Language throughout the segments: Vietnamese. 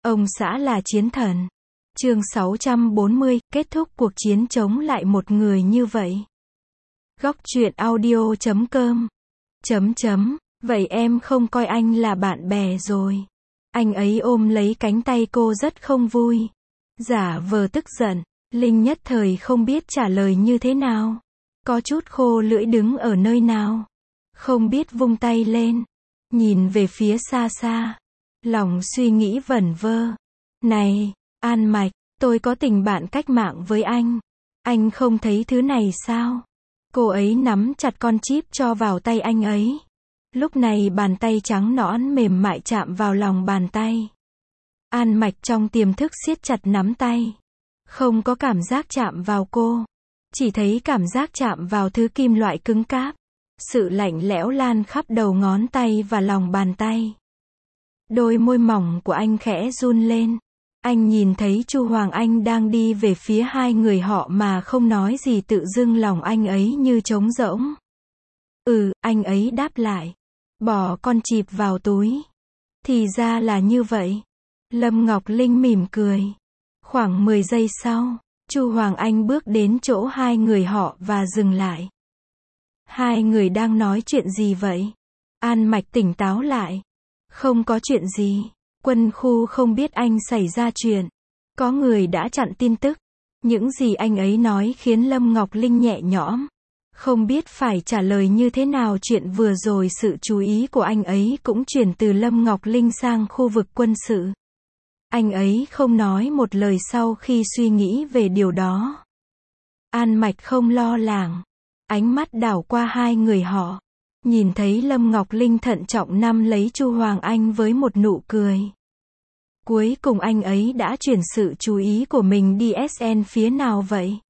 Ông xã là chiến thần. Chương 640, kết thúc cuộc chiến chống lại một người như vậy. Góc truyện audio.com. Vậy em không coi anh là bạn bè rồi. Anh ấy ôm lấy cánh tay cô rất không vui. Giả vờ tức giận. Linh nhất thời không biết trả lời như thế nào. Có chút khô lưỡi đứng ở nơi nào. Không biết vung tay lên. Nhìn về phía xa xa. Lòng suy nghĩ vẩn vơ. Này, An Mạch, tôi có tình bạn cách mạng với anh. Anh không thấy thứ này sao? Cô ấy nắm chặt con chip cho vào tay anh ấy. Lúc này bàn tay trắng nõn mềm mại chạm vào lòng bàn tay. An Mạch trong tiềm thức siết chặt nắm tay. Không có cảm giác chạm vào cô. Chỉ thấy cảm giác chạm vào thứ kim loại cứng cáp. Sự lạnh lẽo lan khắp đầu ngón tay và lòng bàn tay. Đôi môi mỏng của anh khẽ run lên. Anh nhìn thấy Chu Hoàng Anh đang đi về phía hai người họ mà không nói gì, tự dưng lòng anh ấy như trống rỗng. Anh ấy đáp lại. Bỏ con chịp vào túi. Thì ra là như vậy. Lâm Ngọc Linh mỉm cười. Khoảng 10 giây sau, Chu Hoàng Anh bước đến chỗ hai người họ và dừng lại. Hai người đang nói chuyện gì vậy? An Mạch tỉnh táo lại. Không có chuyện gì. Quân khu không biết anh xảy ra chuyện. Có người đã chặn tin tức. Những gì anh ấy nói khiến Lâm Ngọc Linh nhẹ nhõm. Không biết phải trả lời như thế nào. Chuyện vừa rồi sự chú ý của anh ấy cũng chuyển từ Lâm Ngọc Linh sang khu vực quân sự. Anh ấy không nói một lời sau khi suy nghĩ về điều đó. An Mạch không lo lắng. Ánh mắt đảo qua hai người họ. Nhìn thấy Lâm Ngọc Linh thận trọng nắm lấy Chu Hoàng Anh với một nụ cười. Cuối cùng anh ấy đã chuyển sự chú ý của mình đi SN phía nào vậy?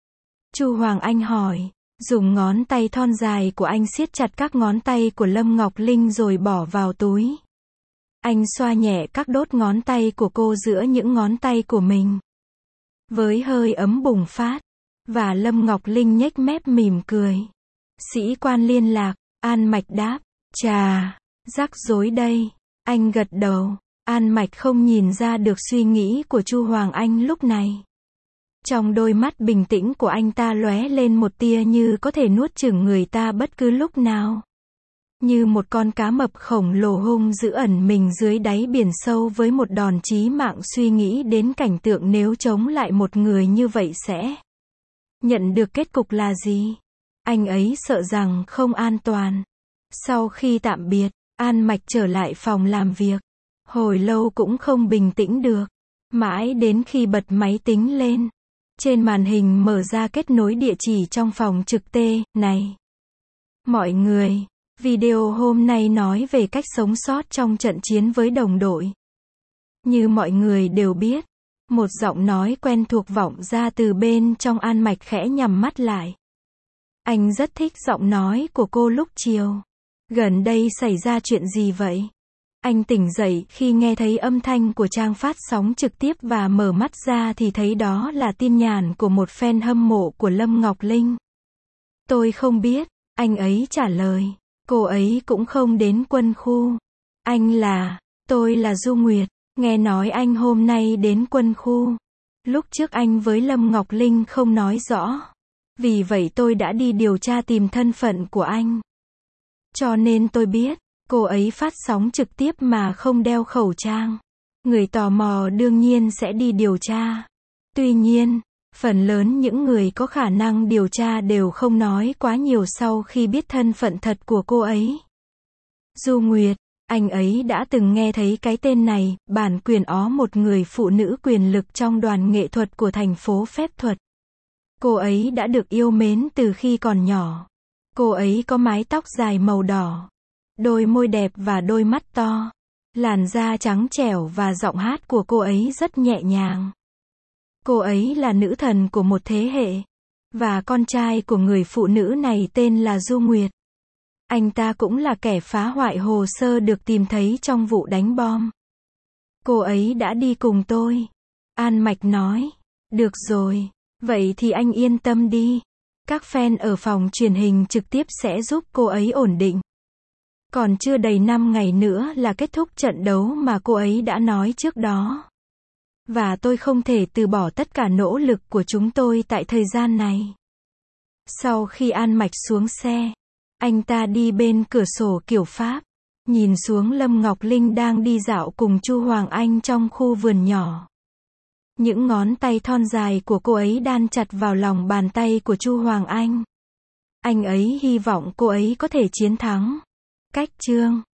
Chu Hoàng Anh hỏi. Dùng ngón tay thon dài của anh siết chặt các ngón tay của Lâm Ngọc Linh rồi bỏ vào túi. Anh xoa nhẹ các đốt ngón tay của cô giữa những ngón tay của mình. Với hơi ấm bùng phát. Và Lâm Ngọc Linh nhếch mép mỉm cười. Sĩ quan liên lạc. An Mạch đáp. Chà, rắc rối đây. Anh gật đầu. An Mạch không nhìn ra được suy nghĩ của Chu Hoàng Anh lúc này. Trong đôi mắt bình tĩnh của anh ta lóe lên một tia như có thể nuốt chửng người ta bất cứ lúc nào. Như một con cá mập khổng lồ hung dữ ẩn mình dưới đáy biển sâu với một đòn chí mạng. Suy nghĩ đến cảnh tượng nếu chống lại một người như vậy sẽ nhận được kết cục là gì? Anh ấy sợ rằng không an toàn. Sau khi tạm biệt, An Mạch trở lại phòng làm việc. Hồi lâu cũng không bình tĩnh được. Mãi đến khi bật máy tính lên. Trên màn hình mở ra kết nối địa chỉ trong phòng trực T. Này, mọi người, video hôm nay nói về cách sống sót trong trận chiến với đồng đội. Như mọi người đều biết, một giọng nói quen thuộc vọng ra từ bên trong. An Mạch khẽ nhắm mắt lại. Anh rất thích giọng nói của cô lúc chiều. Gần đây xảy ra chuyện gì vậy? Anh tỉnh dậy khi nghe thấy âm thanh của trang phát sóng trực tiếp và mở mắt ra thì thấy đó là tin nhắn của một fan hâm mộ của Lâm Ngọc Linh. Tôi không biết, anh ấy trả lời. Cô ấy cũng không đến quân khu. Tôi là Du Nguyệt. Nghe nói anh hôm nay đến quân khu. Lúc trước anh với Lâm Ngọc Linh không nói rõ. Vì vậy tôi đã đi điều tra tìm thân phận của anh. Cho nên tôi biết, cô ấy phát sóng trực tiếp mà không đeo khẩu trang. Người tò mò đương nhiên sẽ đi điều tra. Tuy nhiên, phần lớn những người có khả năng điều tra đều không nói quá nhiều sau khi biết thân phận thật của cô ấy. Du Nguyệt, anh ấy đã từng nghe thấy cái tên này. Bản quyền một người phụ nữ quyền lực trong đoàn nghệ thuật của thành phố phép thuật. Cô ấy đã được yêu mến từ khi còn nhỏ. Cô ấy có mái tóc dài màu đỏ, đôi môi đẹp và đôi mắt to, làn da trắng trẻo và giọng hát của cô ấy rất nhẹ nhàng. Cô ấy là nữ thần của một thế hệ, và con trai của người phụ nữ này tên là Du Nguyệt. Anh ta cũng là kẻ phá hoại hồ sơ được tìm thấy trong vụ đánh bom. Cô ấy đã đi cùng tôi. An Mạch nói. Được rồi, vậy thì anh yên tâm đi. Các fan ở phòng truyền hình trực tiếp sẽ giúp cô ấy ổn định. Còn chưa đầy 5 ngày nữa là kết thúc trận đấu mà cô ấy đã nói trước đó. Và tôi không thể từ bỏ tất cả nỗ lực của chúng tôi tại thời gian này. Sau khi An Mạch xuống xe, anh ta đi bên cửa sổ kiểu Pháp, nhìn xuống Lâm Ngọc Linh đang đi dạo cùng Chu Hoàng Anh trong khu vườn nhỏ. Những ngón tay thon dài của cô ấy đan chặt vào lòng bàn tay của Chu Hoàng Anh. Anh ấy hy vọng cô ấy có thể chiến thắng. Cách chương